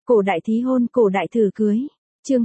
Cổ đại thí hôn, cổ đại thử cưới. Chương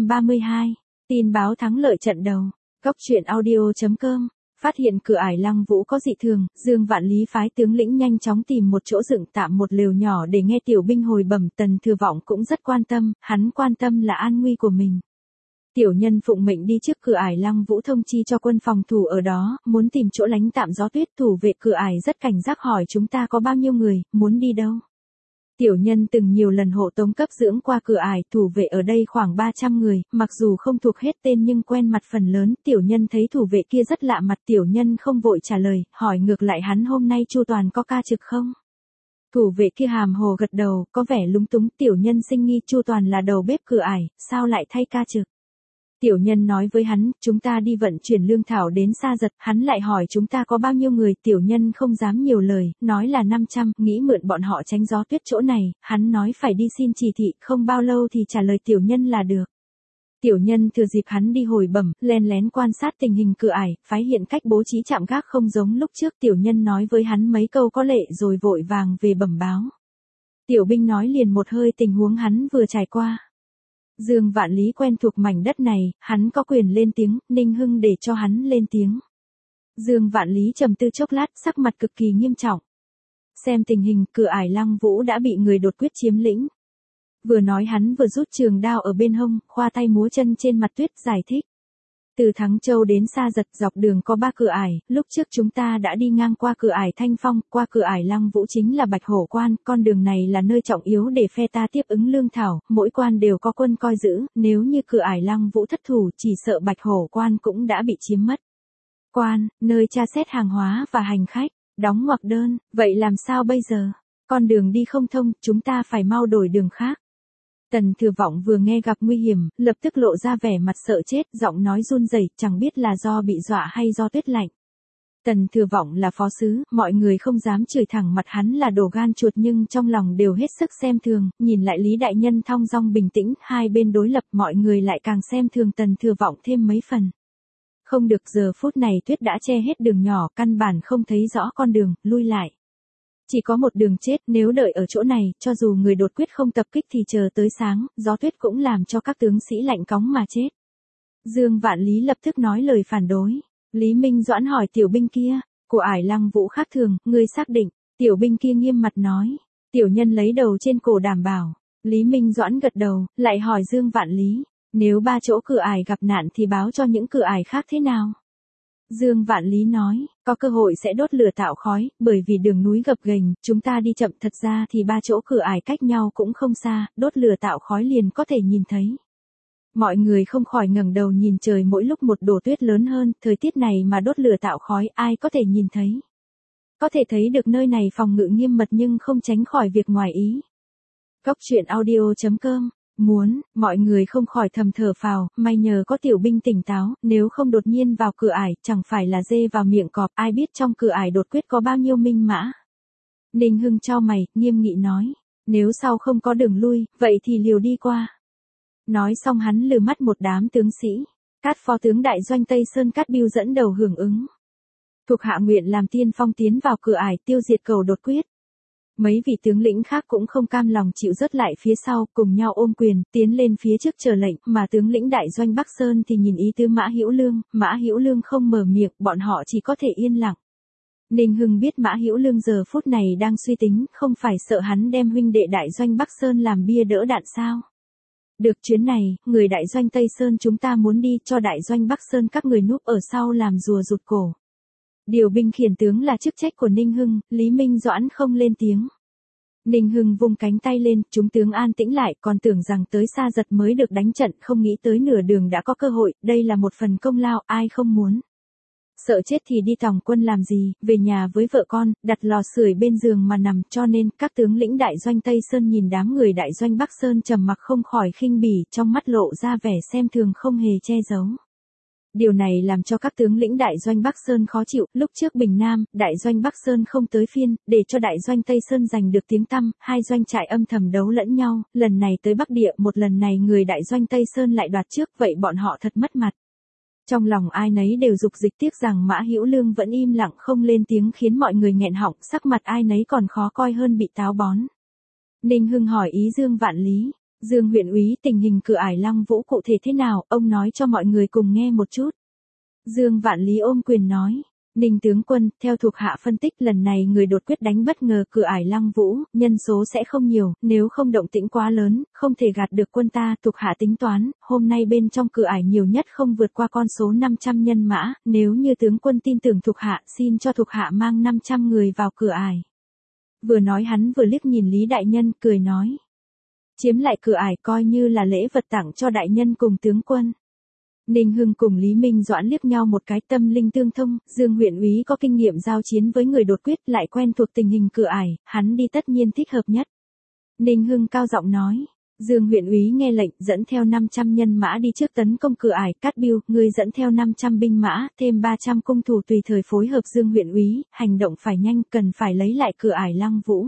232. Tin báo thắng lợi trận đầu. Góc truyện audio.com. Phát hiện cửa ải Lăng Vũ có dị thường, Dương Vạn Lý phái tướng lĩnh nhanh chóng tìm một chỗ dựng tạm một lều nhỏ để nghe tiểu binh hồi bẩm. Tần Thừa Vọng cũng rất quan tâm, hắn quan tâm là an nguy của mình. Tiểu nhân phụng mệnh đi trước cửa ải Lăng Vũ thông chi cho quân phòng thủ ở đó, muốn tìm chỗ lánh tạm gió tuyết. Thủ vệ cửa ải rất cảnh giác hỏi chúng ta có bao nhiêu người, muốn đi đâu. Tiểu nhân từng nhiều lần hộ tống cấp dưỡng qua cửa ải, thủ vệ ở đây khoảng 300 người, mặc dù không thuộc hết tên nhưng quen mặt phần lớn. Tiểu nhân thấy thủ vệ kia rất lạ mặt, tiểu nhân không vội trả lời, hỏi ngược lại hắn hôm nay Chu Toàn có ca trực không? Thủ vệ kia hàm hồ gật đầu, có vẻ lúng túng. Tiểu nhân sinh nghi Chu Toàn là đầu bếp cửa ải, sao lại thay ca trực? Tiểu nhân nói với hắn, chúng ta đi vận chuyển lương thảo đến Sa Giật, hắn lại hỏi chúng ta có bao nhiêu người. Tiểu nhân không dám nhiều lời, nói là 500, nghĩ mượn bọn họ tránh gió tuyết chỗ này. Hắn nói phải đi xin chỉ thị, không bao lâu thì trả lời tiểu nhân là được. Tiểu nhân thừa dịp hắn đi hồi bẩm, len lén quan sát tình hình cửa ải, phái hiện cách bố trí trạm gác không giống lúc trước. Tiểu nhân nói với hắn mấy câu có lệ rồi vội vàng về bẩm báo. Tiểu binh nói liền một hơi tình huống hắn vừa trải qua. Dương Vạn Lý quen thuộc mảnh đất này, hắn có quyền lên tiếng, Ninh Hưng để cho hắn lên tiếng. Dương Vạn Lý trầm tư chốc lát, sắc mặt cực kỳ nghiêm trọng. Xem tình hình, cửa ải Lăng Vũ đã bị người đột quyết chiếm lĩnh. Vừa nói hắn vừa rút trường đao ở bên hông, khoa tay múa chân trên mặt tuyết giải thích. Từ Thắng Châu đến Sa Giật dọc đường có 3 cửa ải, lúc trước chúng ta đã đi ngang qua cửa ải Thanh Phong, qua cửa ải Lăng Vũ chính là Bạch Hổ Quan, con đường này là nơi trọng yếu để phe ta tiếp ứng lương thảo, mỗi quan đều có quân coi giữ, nếu như cửa ải Lăng Vũ thất thủ chỉ sợ Bạch Hổ Quan cũng đã bị chiếm mất. Quan, nơi tra xét hàng hóa và hành khách, đóng ngoặc đơn, vậy làm sao bây giờ? Con đường đi không thông, chúng ta phải mau đổi đường khác. Tần Thừa Vọng vừa nghe gặp nguy hiểm, lập tức lộ ra vẻ mặt sợ chết, giọng nói run rẩy, chẳng biết là do bị dọa hay do tuyết lạnh. Tần Thừa Vọng là phó sứ, mọi người không dám chửi thẳng mặt hắn là đồ gan chuột nhưng trong lòng đều hết sức xem thường, nhìn lại Lý Đại Nhân thong dong bình tĩnh, hai bên đối lập mọi người lại càng xem thường Tần Thừa Vọng thêm mấy phần. Không được, giờ phút này tuyết đã che hết đường nhỏ, căn bản không thấy rõ con đường, lui lại. Chỉ có một đường chết, nếu đợi ở chỗ này, cho dù người đột quyết không tập kích thì chờ tới sáng, gió tuyết cũng làm cho các tướng sĩ lạnh cóng mà chết. Dương Vạn Lý lập tức nói lời phản đối. Lý Minh Doãn hỏi tiểu binh kia, của ải Lăng Vũ khác thường, ngươi xác định? Tiểu binh kia nghiêm mặt nói. Tiểu nhân lấy đầu trên cổ đảm bảo. Lý Minh Doãn gật đầu, lại hỏi Dương Vạn Lý, nếu 3 chỗ cửa ải gặp nạn thì báo cho những cửa ải khác thế nào? Dương Vạn Lý nói, có cơ hội sẽ đốt lửa tạo khói, bởi vì đường núi gập ghềnh, chúng ta đi chậm, thật ra thì 3 chỗ cửa ải cách nhau cũng không xa, đốt lửa tạo khói liền có thể nhìn thấy. Mọi người không khỏi ngẩng đầu nhìn trời, mỗi lúc một đổ tuyết lớn hơn, thời tiết này mà đốt lửa tạo khói ai có thể nhìn thấy. Có thể thấy được nơi này phòng ngự nghiêm mật nhưng không tránh khỏi việc ngoài ý. Góc truyện audio.com. Mọi người không khỏi thầm thở phào, may nhờ có tiểu binh tỉnh táo, nếu không đột nhiên vào cửa ải, chẳng phải là dê vào miệng cọp, ai biết trong cửa ải đột quyết có bao nhiêu minh mã. Ninh Hưng chau mày, nghiêm nghị nói, nếu sau không có đường lui, vậy thì liều đi qua. Nói xong hắn lừa mắt một đám tướng sĩ, Cát phó tướng đại doanh Tây Sơn Cát Bưu dẫn đầu hưởng ứng. Thuộc hạ nguyện làm tiên phong tiến vào cửa ải tiêu diệt cầu đột quyết. Mấy vị tướng lĩnh khác cũng không cam lòng chịu rớt lại phía sau, cùng nhau ôm quyền, tiến lên phía trước chờ lệnh, mà tướng lĩnh đại doanh Bắc Sơn thì nhìn ý tứ Mã Hữu Lương không mở miệng, bọn họ chỉ có thể yên lặng. Ninh Hưng biết Mã Hữu Lương giờ phút này đang suy tính, không phải sợ hắn đem huynh đệ đại doanh Bắc Sơn làm bia đỡ đạn sao? Được, chuyến này, người đại doanh Tây Sơn chúng ta muốn đi, cho đại doanh Bắc Sơn các người núp ở sau làm rùa rụt cổ. Điều binh khiển tướng là chức trách của Ninh Hưng, Lý Minh Doãn không lên tiếng. Ninh Hưng vung cánh tay lên, chúng tướng an tĩnh lại, còn tưởng rằng tới Sa Giật mới được đánh trận, không nghĩ tới nửa đường đã có cơ hội, đây là một phần công lao, ai không muốn. Sợ chết thì đi tòng quân làm gì, về nhà với vợ con, đặt lò sưởi bên giường mà nằm, cho nên các tướng lĩnh đại doanh Tây Sơn nhìn đám người đại doanh Bắc Sơn trầm mặc không khỏi khinh bỉ, trong mắt lộ ra vẻ xem thường không hề che giấu. Điều này làm cho các tướng lĩnh đại doanh Bắc Sơn khó chịu, lúc trước Bình Nam, đại doanh Bắc Sơn không tới phiên, để cho đại doanh Tây Sơn giành được tiếng tăm, hai doanh trại âm thầm đấu lẫn nhau, lần này tới Bắc Địa, một lần này người đại doanh Tây Sơn lại đoạt trước, vậy bọn họ thật mất mặt. Trong lòng ai nấy đều dục dịch, tiếc rằng Mã Hữu Lương vẫn im lặng không lên tiếng khiến mọi người nghẹn họng, sắc mặt ai nấy còn khó coi hơn bị táo bón. Ninh Hưng hỏi ý Dương Vạn Lý. Dương huyện úy, tình hình cửa ải Lăng Vũ cụ thể thế nào, ông nói cho mọi người cùng nghe một chút. Dương Vạn Lý ôm quyền nói. Ninh tướng quân, theo thuộc hạ phân tích lần này người đột quyết đánh bất ngờ cửa ải Lăng Vũ, nhân số sẽ không nhiều, nếu không động tĩnh quá lớn, không thể gạt được quân ta. Thuộc hạ tính toán, hôm nay bên trong cửa ải nhiều nhất không vượt qua con số 500 nhân mã, nếu như tướng quân tin tưởng thuộc hạ, xin cho thuộc hạ mang 500 người vào cửa ải. Vừa nói hắn vừa liếc nhìn Lý đại nhân, cười nói. Chiếm lại cửa ải coi như là lễ vật tặng cho đại nhân cùng tướng quân. Ninh Hưng cùng Lý Minh Doãn liếc nhau một cái, tâm linh tương thông. Dương huyện úy có kinh nghiệm giao chiến với người đột quyết, lại quen thuộc tình hình cửa ải, hắn đi tất nhiên thích hợp nhất. Ninh Hưng cao giọng nói. Dương huyện úy nghe lệnh, dẫn theo 500 nhân mã đi trước tấn công cửa ải. Cát Bưu, ngươi dẫn theo 500 binh mã, thêm 300 cung thủ tùy thời phối hợp Dương huyện úy, hành động phải nhanh, cần phải lấy lại cửa ải Lăng Vũ.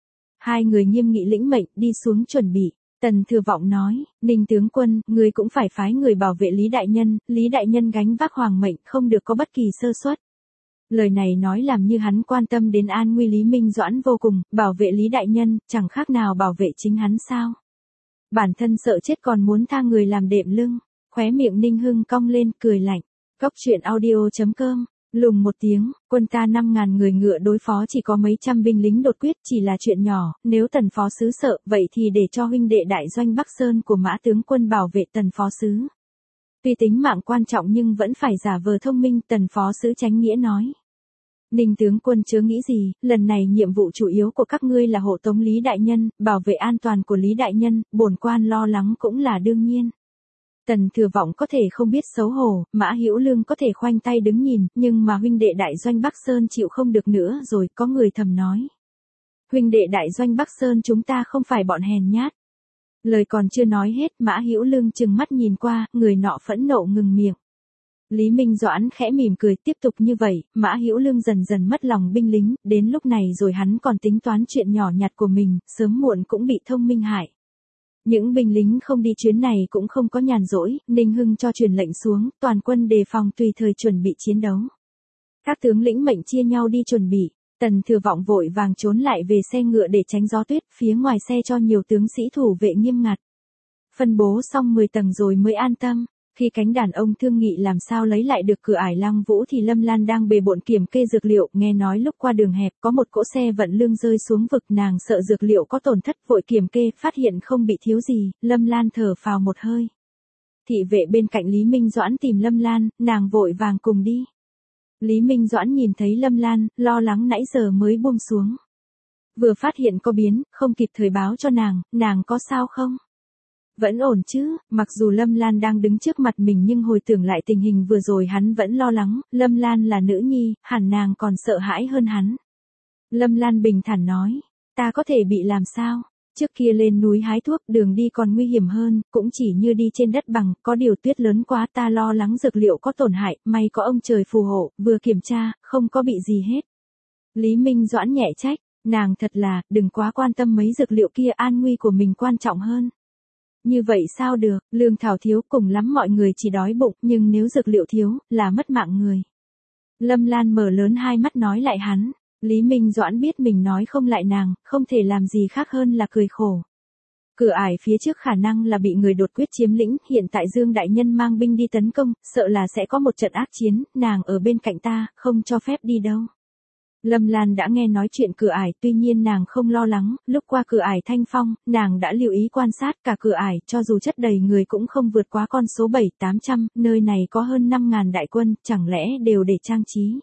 Hai người nghiêm nghị lĩnh mệnh, đi xuống chuẩn bị. Tần Thừa Vọng nói, Ninh tướng quân, ngươi cũng phải phái người bảo vệ Lý đại nhân gánh vác hoàng mệnh, không được có bất kỳ sơ suất. Lời này nói làm như hắn quan tâm đến an nguy Lý Minh Doãn vô cùng, bảo vệ Lý đại nhân, chẳng khác nào bảo vệ chính hắn sao. Bản thân sợ chết còn muốn tha người làm đệm lưng, khóe miệng Ninh Hưng cong lên, cười lạnh. Cóc truyện audio.com. Lùng một tiếng, quân ta 5.000 người ngựa đối phó chỉ có mấy trăm binh lính đột quyết, chỉ là chuyện nhỏ, nếu Tần phó sứ sợ, vậy thì để cho huynh đệ đại doanh Bắc Sơn của Mã tướng quân bảo vệ Tần phó sứ. Tuy tính mạng quan trọng nhưng vẫn phải giả vờ thông minh, Tần phó sứ Chánh Nghĩa nói. Ninh tướng quân chớ nghĩ gì, lần này nhiệm vụ chủ yếu của các ngươi là hộ tống Lý đại nhân, bảo vệ an toàn của Lý đại nhân, bổn quan lo lắng cũng là đương nhiên. Tần Thừa Vọng có thể không biết xấu hổ, Mã Hữu Lương có thể khoanh tay đứng nhìn, nhưng mà huynh đệ đại doanh Bắc Sơn chịu không được nữa rồi, có người thầm nói. Huynh đệ đại doanh Bắc Sơn chúng ta không phải bọn hèn nhát. Lời còn chưa nói hết, Mã Hữu Lương trừng mắt nhìn qua, người nọ phẫn nộ ngừng miệng. Lý Minh Doãn khẽ mỉm cười, tiếp tục như vậy, Mã Hữu Lương dần dần mất lòng binh lính, đến lúc này rồi hắn còn tính toán chuyện nhỏ nhặt của mình, sớm muộn cũng bị thông minh hại. Những binh lính không đi chuyến này cũng không có nhàn rỗi, Ninh Hưng cho truyền lệnh xuống, toàn quân đề phòng tùy thời chuẩn bị chiến đấu. Các tướng lĩnh mệnh chia nhau đi chuẩn bị, Tần Thừa Vọng vội vàng trốn lại về xe ngựa để tránh gió tuyết, phía ngoài xe cho nhiều tướng sĩ thủ vệ nghiêm ngặt. Phân bố xong 10 tầng rồi mới an tâm. Khi cánh đàn ông thương nghị làm sao lấy lại được cửa ải Lăng Vũ thì Lâm Lan đang bề bộn kiểm kê dược liệu, nghe nói lúc qua đường hẹp có một cỗ xe vận lương rơi xuống vực, nàng sợ dược liệu có tổn thất, vội kiểm kê, phát hiện không bị thiếu gì, Lâm Lan thở phào một hơi. Thị vệ bên cạnh Lý Minh Doãn tìm Lâm Lan, nàng vội vàng cùng đi. Lý Minh Doãn nhìn thấy Lâm Lan, lo lắng nãy giờ mới buông xuống. Vừa phát hiện có biến, không kịp thời báo cho nàng có sao không? Vẫn ổn chứ, mặc dù Lâm Lan đang đứng trước mặt mình nhưng hồi tưởng lại tình hình vừa rồi hắn vẫn lo lắng, Lâm Lan là nữ nhi, hẳn nàng còn sợ hãi hơn hắn. Lâm Lan bình thản nói, ta có thể bị làm sao? Trước kia lên núi hái thuốc đường đi còn nguy hiểm hơn, cũng chỉ như đi trên đất bằng, có điều tuyết lớn quá ta lo lắng dược liệu có tổn hại, may có ông trời phù hộ, vừa kiểm tra, không có bị gì hết. Lý Minh Doãn nhẹ trách, nàng thật là, đừng quá quan tâm mấy dược liệu kia, an nguy của mình quan trọng hơn. Như vậy sao được, lương thảo thiếu cùng lắm mọi người chỉ đói bụng, nhưng nếu dược liệu thiếu, là mất mạng người. Lâm Lan mở lớn hai mắt nói lại hắn, Lý Minh Doãn biết mình nói không lại nàng, không thể làm gì khác hơn là cười khổ. Cửa ải phía trước khả năng là bị người đột quyết chiếm lĩnh, hiện tại Dương đại nhân mang binh đi tấn công, sợ là sẽ có một trận ác chiến, nàng ở bên cạnh ta, không cho phép đi đâu. Lâm Lan đã nghe nói chuyện cửa ải, tuy nhiên nàng không lo lắng, lúc qua cửa ải Thanh Phong, nàng đã lưu ý quan sát cả cửa ải, cho dù chất đầy người cũng không vượt quá con số 7-800, nơi này có hơn 5.000 đại quân, chẳng lẽ đều để trang trí.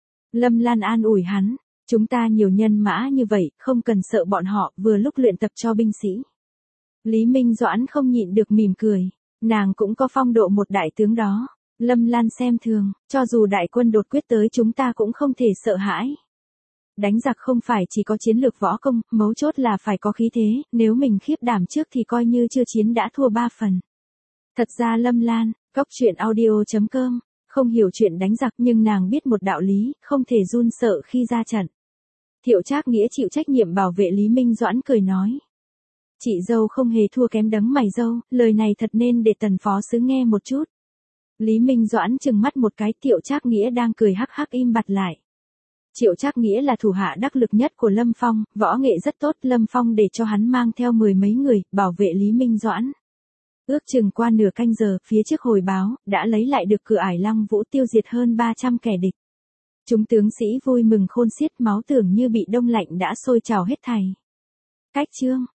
Lâm Lan an ủi hắn, chúng ta nhiều nhân mã như vậy, không cần sợ bọn họ, vừa lúc luyện tập cho binh sĩ. Lý Minh Doãn không nhịn được mỉm cười, nàng cũng có phong độ một đại tướng đó. Lâm Lan xem thường, cho dù đại quân đột quyết tới chúng ta cũng không thể sợ hãi. Đánh giặc không phải chỉ có chiến lược võ công, mấu chốt là phải có khí thế, nếu mình khiếp đảm trước thì coi như chưa chiến đã thua 3 phần. Thật ra Lâm Lan, cóc truyện audio.com, không hiểu chuyện đánh giặc nhưng nàng biết một đạo lý, không thể run sợ khi ra trận. Thiệu Trác Nghĩa chịu trách nhiệm bảo vệ Lý Minh Doãn cười nói. Chị dâu không hề thua kém đấng mày dâu, lời này thật nên để Tần phó sứ nghe một chút. Lý Minh Doãn trừng mắt một cái, Thiệu Trác Nghĩa đang cười hắc hắc im bặt lại. Triệu Trác Nghĩa là thủ hạ đắc lực nhất của Lâm Phong, võ nghệ rất tốt, Lâm Phong để cho hắn mang theo 10 mấy người, bảo vệ Lý Minh Doãn. Ước chừng qua nửa canh giờ, phía trước hồi báo, đã lấy lại được cửa ải Lăng Vũ, tiêu diệt hơn 300 kẻ địch. Chúng tướng sĩ vui mừng khôn xiết, máu tưởng như bị đông lạnh đã sôi trào hết thảy. Cách chương